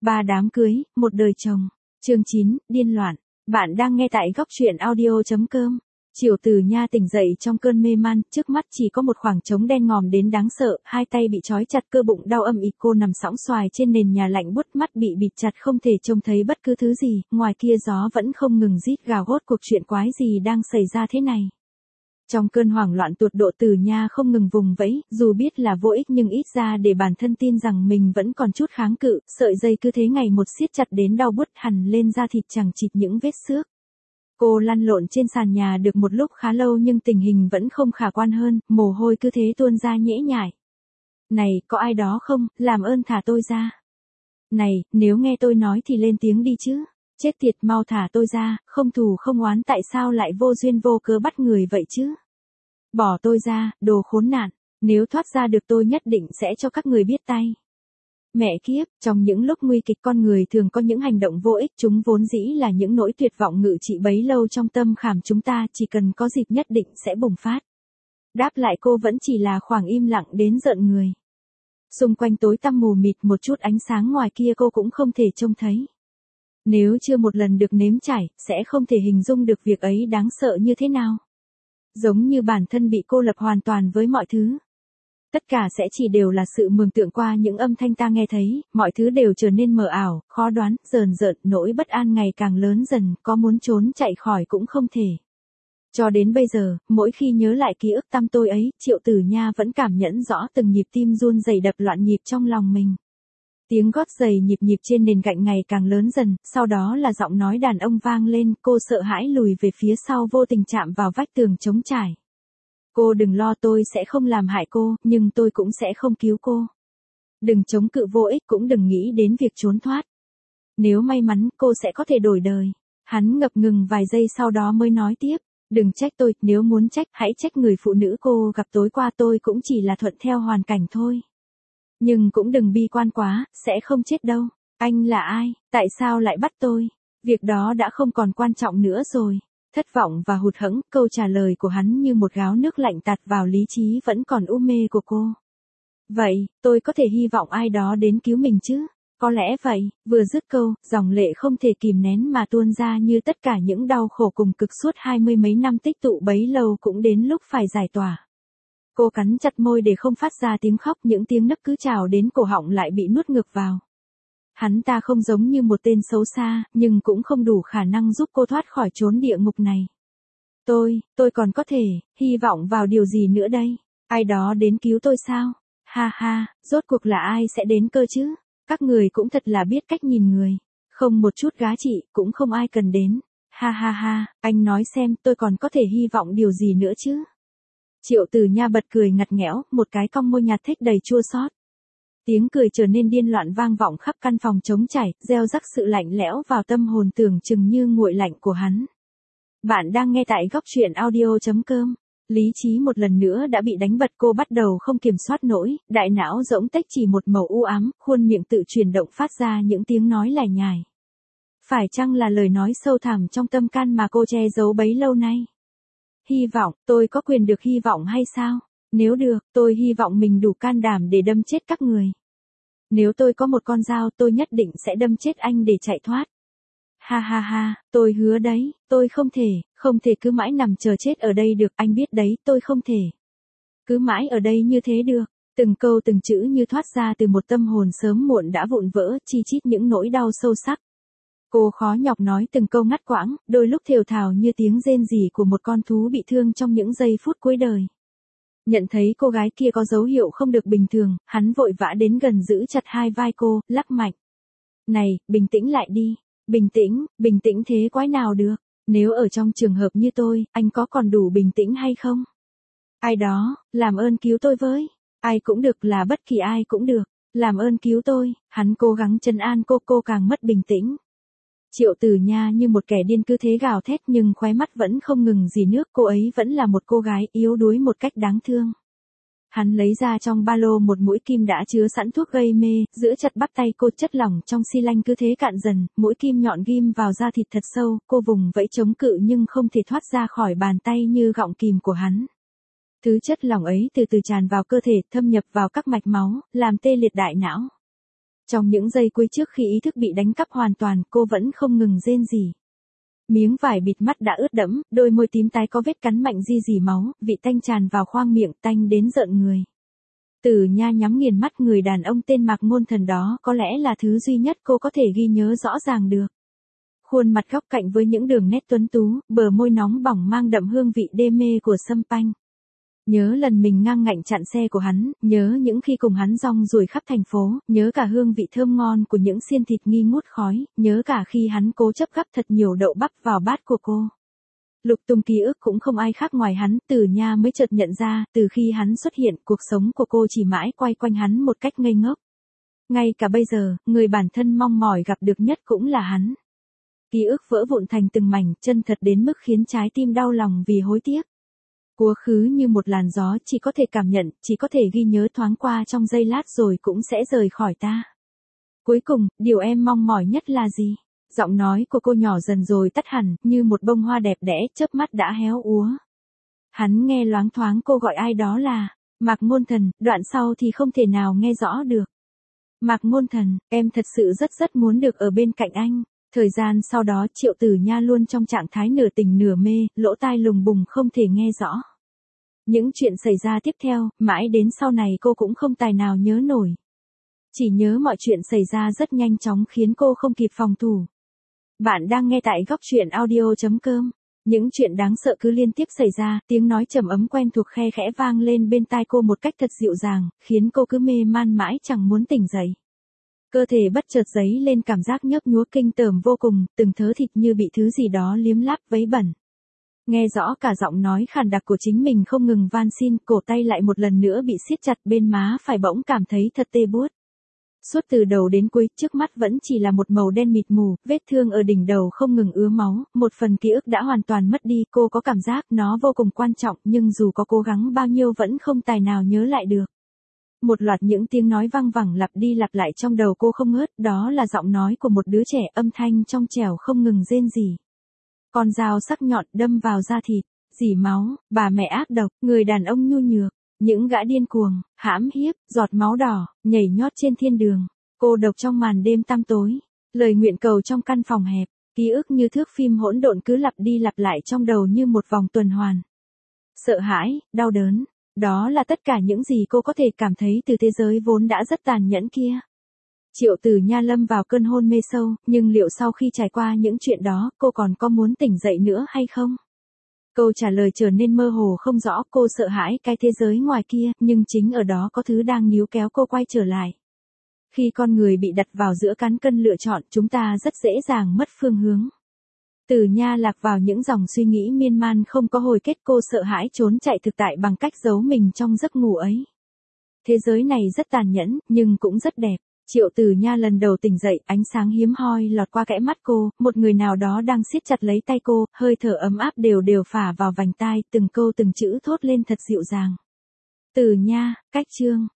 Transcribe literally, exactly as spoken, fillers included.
Ba đám cưới, một đời chồng. Chương chín, điên loạn. Bạn đang nghe tại góc truyện audio chấm com. Triệu Tử Nha tỉnh dậy trong cơn mê man, trước mắt chỉ có một khoảng trống đen ngòm đến đáng sợ, hai tay bị trói chặt, cơ bụng đau âm ỉ, cô nằm sõng soài trên nền nhà lạnh buốt, mắt bị bịt chặt không thể trông thấy bất cứ thứ gì, ngoài kia gió vẫn không ngừng rít gào. Rốt cuộc chuyện quái gì đang xảy ra thế này? Trong cơn hoảng loạn tột độ, Tử Nha không ngừng vùng vẫy, dù biết là vô ích nhưng ít ra để bản thân tin rằng mình vẫn còn chút kháng cự, sợi dây cứ thế ngày một siết chặt đến đau buốt hằn lên da thịt chằng chịt những vết xước. Cô lăn lộn trên sàn nhà được một lúc khá lâu nhưng tình hình vẫn không khả quan hơn, mồ hôi cứ thế tuôn ra nhễ nhại. Này, có ai đó không, làm ơn thả tôi ra. Này, nếu nghe tôi nói thì lên tiếng đi chứ. Chết tiệt, mau thả tôi ra, không thù không oán, tại sao lại vô duyên vô cớ bắt người vậy chứ? Bỏ tôi ra, đồ khốn nạn, nếu thoát ra được tôi nhất định sẽ cho các người biết tay. Mẹ kiếp, trong những lúc nguy kịch con người thường có những hành động vô ích, chúng vốn dĩ là những nỗi tuyệt vọng ngự trị bấy lâu trong tâm khảm chúng ta, chỉ cần có dịp nhất định sẽ bùng phát. Đáp lại cô vẫn chỉ là khoảng im lặng đến rợn người. Xung quanh tối tăm mù mịt, một chút ánh sáng ngoài kia cô cũng không thể trông thấy. Nếu chưa một lần được nếm trải, sẽ không thể hình dung được việc ấy đáng sợ như thế nào. Giống như bản thân bị cô lập hoàn toàn với mọi thứ. Tất cả sẽ chỉ đều là sự mường tượng qua những âm thanh ta nghe thấy, mọi thứ đều trở nên mờ ảo, khó đoán, rờn rợn, nỗi bất an ngày càng lớn dần, có muốn trốn chạy khỏi cũng không thể. Cho đến bây giờ, mỗi khi nhớ lại ký ức tăm tối ấy, Triệu Tử Nha vẫn cảm nhận rõ từng nhịp tim run rẩy đập loạn nhịp trong lòng mình. Tiếng gót giày nhịp nhịp trên nền gạch ngày càng lớn dần, sau đó là giọng nói đàn ông vang lên, cô sợ hãi lùi về phía sau, vô tình chạm vào vách tường trống trải. Cô đừng lo, tôi sẽ không làm hại cô, nhưng tôi cũng sẽ không cứu cô. Đừng chống cự vô ích, cũng đừng nghĩ đến việc trốn thoát. Nếu may mắn, cô sẽ có thể đổi đời. Hắn ngập ngừng vài giây sau đó mới nói tiếp, đừng trách tôi, nếu muốn trách, hãy trách người phụ nữ cô gặp tối qua, tôi cũng chỉ là thuận theo hoàn cảnh thôi. Nhưng cũng đừng bi quan quá, sẽ không chết đâu. Anh là ai, tại sao lại bắt tôi? Việc đó đã không còn quan trọng nữa rồi. Thất vọng và hụt hẫng, câu trả lời của hắn như một gáo nước lạnh tạt vào lý trí vẫn còn u mê của cô. Vậy, tôi có thể hy vọng ai đó đến cứu mình chứ? Có lẽ vậy, vừa dứt câu, dòng lệ không thể kìm nén mà tuôn ra, như tất cả những đau khổ cùng cực suốt hai mươi mấy năm tích tụ bấy lâu cũng đến lúc phải giải tỏa. Cô cắn chặt môi để không phát ra tiếng khóc, những tiếng nấc cứ trào đến cổ họng lại bị nuốt ngược vào. Hắn ta không giống như một tên xấu xa, nhưng cũng không đủ khả năng giúp cô thoát khỏi chốn địa ngục này. Tôi, tôi còn có thể, hy vọng vào điều gì nữa đây? Ai đó đến cứu tôi sao? Ha ha, rốt cuộc là ai sẽ đến cơ chứ? Các người cũng thật là biết cách nhìn người. Không một chút giá trị, cũng không ai cần đến. Ha ha ha, anh nói xem, tôi còn có thể hy vọng điều gì nữa chứ? Triệu Tử Nha bật cười ngặt nghẽo, một cái cong môi nhạt thích đầy chua xót. Tiếng cười trở nên điên loạn vang vọng khắp căn phòng trống trải, gieo rắc sự lạnh lẽo vào tâm hồn tưởng chừng như nguội lạnh của hắn. Bạn đang nghe tại góc truyện audio chấm com. Lý trí một lần nữa đã bị đánh bật, cô bắt đầu không kiểm soát nổi, đại não rỗng tách chỉ một màu u ám, khuôn miệng tự chuyển động phát ra những tiếng nói lải nhải. Phải chăng là lời nói sâu thẳm trong tâm can mà cô che giấu bấy lâu nay? Hy vọng, tôi có quyền được hy vọng hay sao? Nếu được, tôi hy vọng mình đủ can đảm để đâm chết các người. Nếu tôi có một con dao, tôi nhất định sẽ đâm chết anh để chạy thoát. Ha ha ha, tôi hứa đấy, tôi không thể, không thể cứ mãi nằm chờ chết ở đây được, anh biết đấy, tôi không thể. Cứ mãi ở đây như thế được, từng câu từng chữ như thoát ra từ một tâm hồn sớm muộn đã vụn vỡ, chi chít những nỗi đau sâu sắc. Cô khó nhọc nói từng câu ngắt quãng, đôi lúc thều thào như tiếng rên rỉ của một con thú bị thương trong những giây phút cuối đời. Nhận thấy cô gái kia có dấu hiệu không được bình thường, hắn vội vã đến gần giữ chặt hai vai cô, lắc mạnh. Này, bình tĩnh lại đi. Bình tĩnh, bình tĩnh thế quái nào được. Nếu ở trong trường hợp như tôi, anh có còn đủ bình tĩnh hay không? Ai đó, làm ơn cứu tôi với. Ai cũng được, là bất kỳ ai cũng được. Làm ơn cứu tôi. Hắn cố gắng trấn an cô, cô càng mất bình tĩnh. Triệu Tử Nha như một kẻ điên cứ thế gào thét nhưng khóe mắt vẫn không ngừng rỉ nước, cô ấy vẫn là một cô gái yếu đuối một cách đáng thương. Hắn lấy ra trong ba lô một mũi kim đã chứa sẵn thuốc gây mê, giữ chặt bắp tay cô, chất lỏng trong xi lanh cứ thế cạn dần, mũi kim nhọn ghim vào da thịt thật sâu, cô vùng vẫy chống cự nhưng không thể thoát ra khỏi bàn tay như gọng kìm của hắn. Thứ chất lỏng ấy từ từ tràn vào cơ thể, thâm nhập vào các mạch máu, làm tê liệt đại não. Trong những giây cuối trước khi ý thức bị đánh cắp hoàn toàn, cô vẫn không ngừng rên rỉ. Miếng vải bịt mắt đã ướt đẫm, đôi môi tím tái có vết cắn mạnh ri rỉ máu, vị tanh tràn vào khoang miệng, tanh đến rợn người. Tử Nha nhắm nghiền mắt, người đàn ông tên Mạc Ngôn Thần đó có lẽ là thứ duy nhất cô có thể ghi nhớ rõ ràng được. Khuôn mặt góc cạnh với những đường nét tuấn tú, bờ môi nóng bỏng mang đậm hương vị đê mê của sâm panh. Nhớ lần mình ngang ngạnh chặn xe của hắn, nhớ những khi cùng hắn rong ruổi khắp thành phố, nhớ cả hương vị thơm ngon của những xiên thịt nghi ngút khói, nhớ cả khi hắn cố chấp gắp thật nhiều đậu bắp vào bát của cô. Lục tung ký ức cũng không ai khác ngoài hắn, Tử Nha mới chợt nhận ra, từ khi hắn xuất hiện, cuộc sống của cô chỉ mãi quay quanh hắn một cách ngây ngốc. Ngay cả bây giờ, người bản thân mong mỏi gặp được nhất cũng là hắn. Ký ức vỡ vụn thành từng mảnh, chân thật đến mức khiến trái tim đau lòng vì hối tiếc. Quá khứ như một làn gió, chỉ có thể cảm nhận, chỉ có thể ghi nhớ thoáng qua trong giây lát rồi cũng sẽ rời khỏi ta. Cuối cùng, điều em mong mỏi nhất là gì? Giọng nói của cô nhỏ dần rồi tắt hẳn, như một bông hoa đẹp đẽ, chớp mắt đã héo úa. Hắn nghe loáng thoáng cô gọi ai đó là Mạc Ngôn Thần, đoạn sau thì không thể nào nghe rõ được. Mạc Ngôn Thần, em thật sự rất rất muốn được ở bên cạnh anh. Thời gian sau đó Triệu Tử Nha luôn trong trạng thái nửa tỉnh nửa mê, lỗ tai lùng bùng không thể nghe rõ. Những chuyện xảy ra tiếp theo, mãi đến sau này cô cũng không tài nào nhớ nổi. Chỉ nhớ mọi chuyện xảy ra rất nhanh chóng khiến cô không kịp phòng thủ. Bạn đang nghe tại góc truyện audio chấm com. Những chuyện đáng sợ cứ liên tiếp xảy ra, tiếng nói trầm ấm quen thuộc khe khẽ vang lên bên tai cô một cách thật dịu dàng, khiến cô cứ mê man mãi chẳng muốn tỉnh dậy. Cơ thể bất chợt dấy lên cảm giác nhấp nhúa kinh tởm vô cùng, từng thớ thịt như bị thứ gì đó liếm láp vấy bẩn. Nghe rõ cả giọng nói khàn đặc của chính mình không ngừng van xin, cổ tay lại một lần nữa bị siết chặt bên má phải, bỗng cảm thấy thật tê buốt. Suốt từ đầu đến cuối, trước mắt vẫn chỉ là một màu đen mịt mù, vết thương ở đỉnh đầu không ngừng ứa máu, một phần ký ức đã hoàn toàn mất đi, cô có cảm giác nó vô cùng quan trọng nhưng dù có cố gắng bao nhiêu vẫn không tài nào nhớ lại được. Một loạt những tiếng nói văng vẳng lặp đi lặp lại trong đầu cô không ngớt, đó là giọng nói của một đứa trẻ, âm thanh trong trẻo không ngừng rên rỉ. Con dao sắc nhọn đâm vào da thịt, rỉ máu, bà mẹ ác độc, người đàn ông nhu nhược, những gã điên cuồng, hãm hiếp, giọt máu đỏ, nhảy nhót trên thiên đường, cô độc trong màn đêm tăm tối, lời nguyện cầu trong căn phòng hẹp, ký ức như thước phim hỗn độn cứ lặp đi lặp lại trong đầu như một vòng tuần hoàn. Sợ hãi, đau đớn, đó là tất cả những gì cô có thể cảm thấy từ thế giới vốn đã rất tàn nhẫn kia. Triệu Tử Nha lâm vào cơn hôn mê sâu, nhưng liệu sau khi trải qua những chuyện đó, cô còn có muốn tỉnh dậy nữa hay không? Câu trả lời trở nên mơ hồ không rõ, cô sợ hãi cái thế giới ngoài kia, nhưng chính ở đó có thứ đang níu kéo cô quay trở lại. Khi con người bị đặt vào giữa cán cân lựa chọn, chúng ta rất dễ dàng mất phương hướng. Tử Nha lạc vào những dòng suy nghĩ miên man không có hồi kết, cô sợ hãi trốn chạy thực tại bằng cách giấu mình trong giấc ngủ ấy. Thế giới này rất tàn nhẫn, nhưng cũng rất đẹp. Triệu Tử Nha lần đầu tỉnh dậy, ánh sáng hiếm hoi lọt qua kẽ mắt cô, một người nào đó đang siết chặt lấy tay cô, hơi thở ấm áp đều đều phả vào vành tai, từng câu từng chữ thốt lên thật dịu dàng. Tử Nha, cách chương.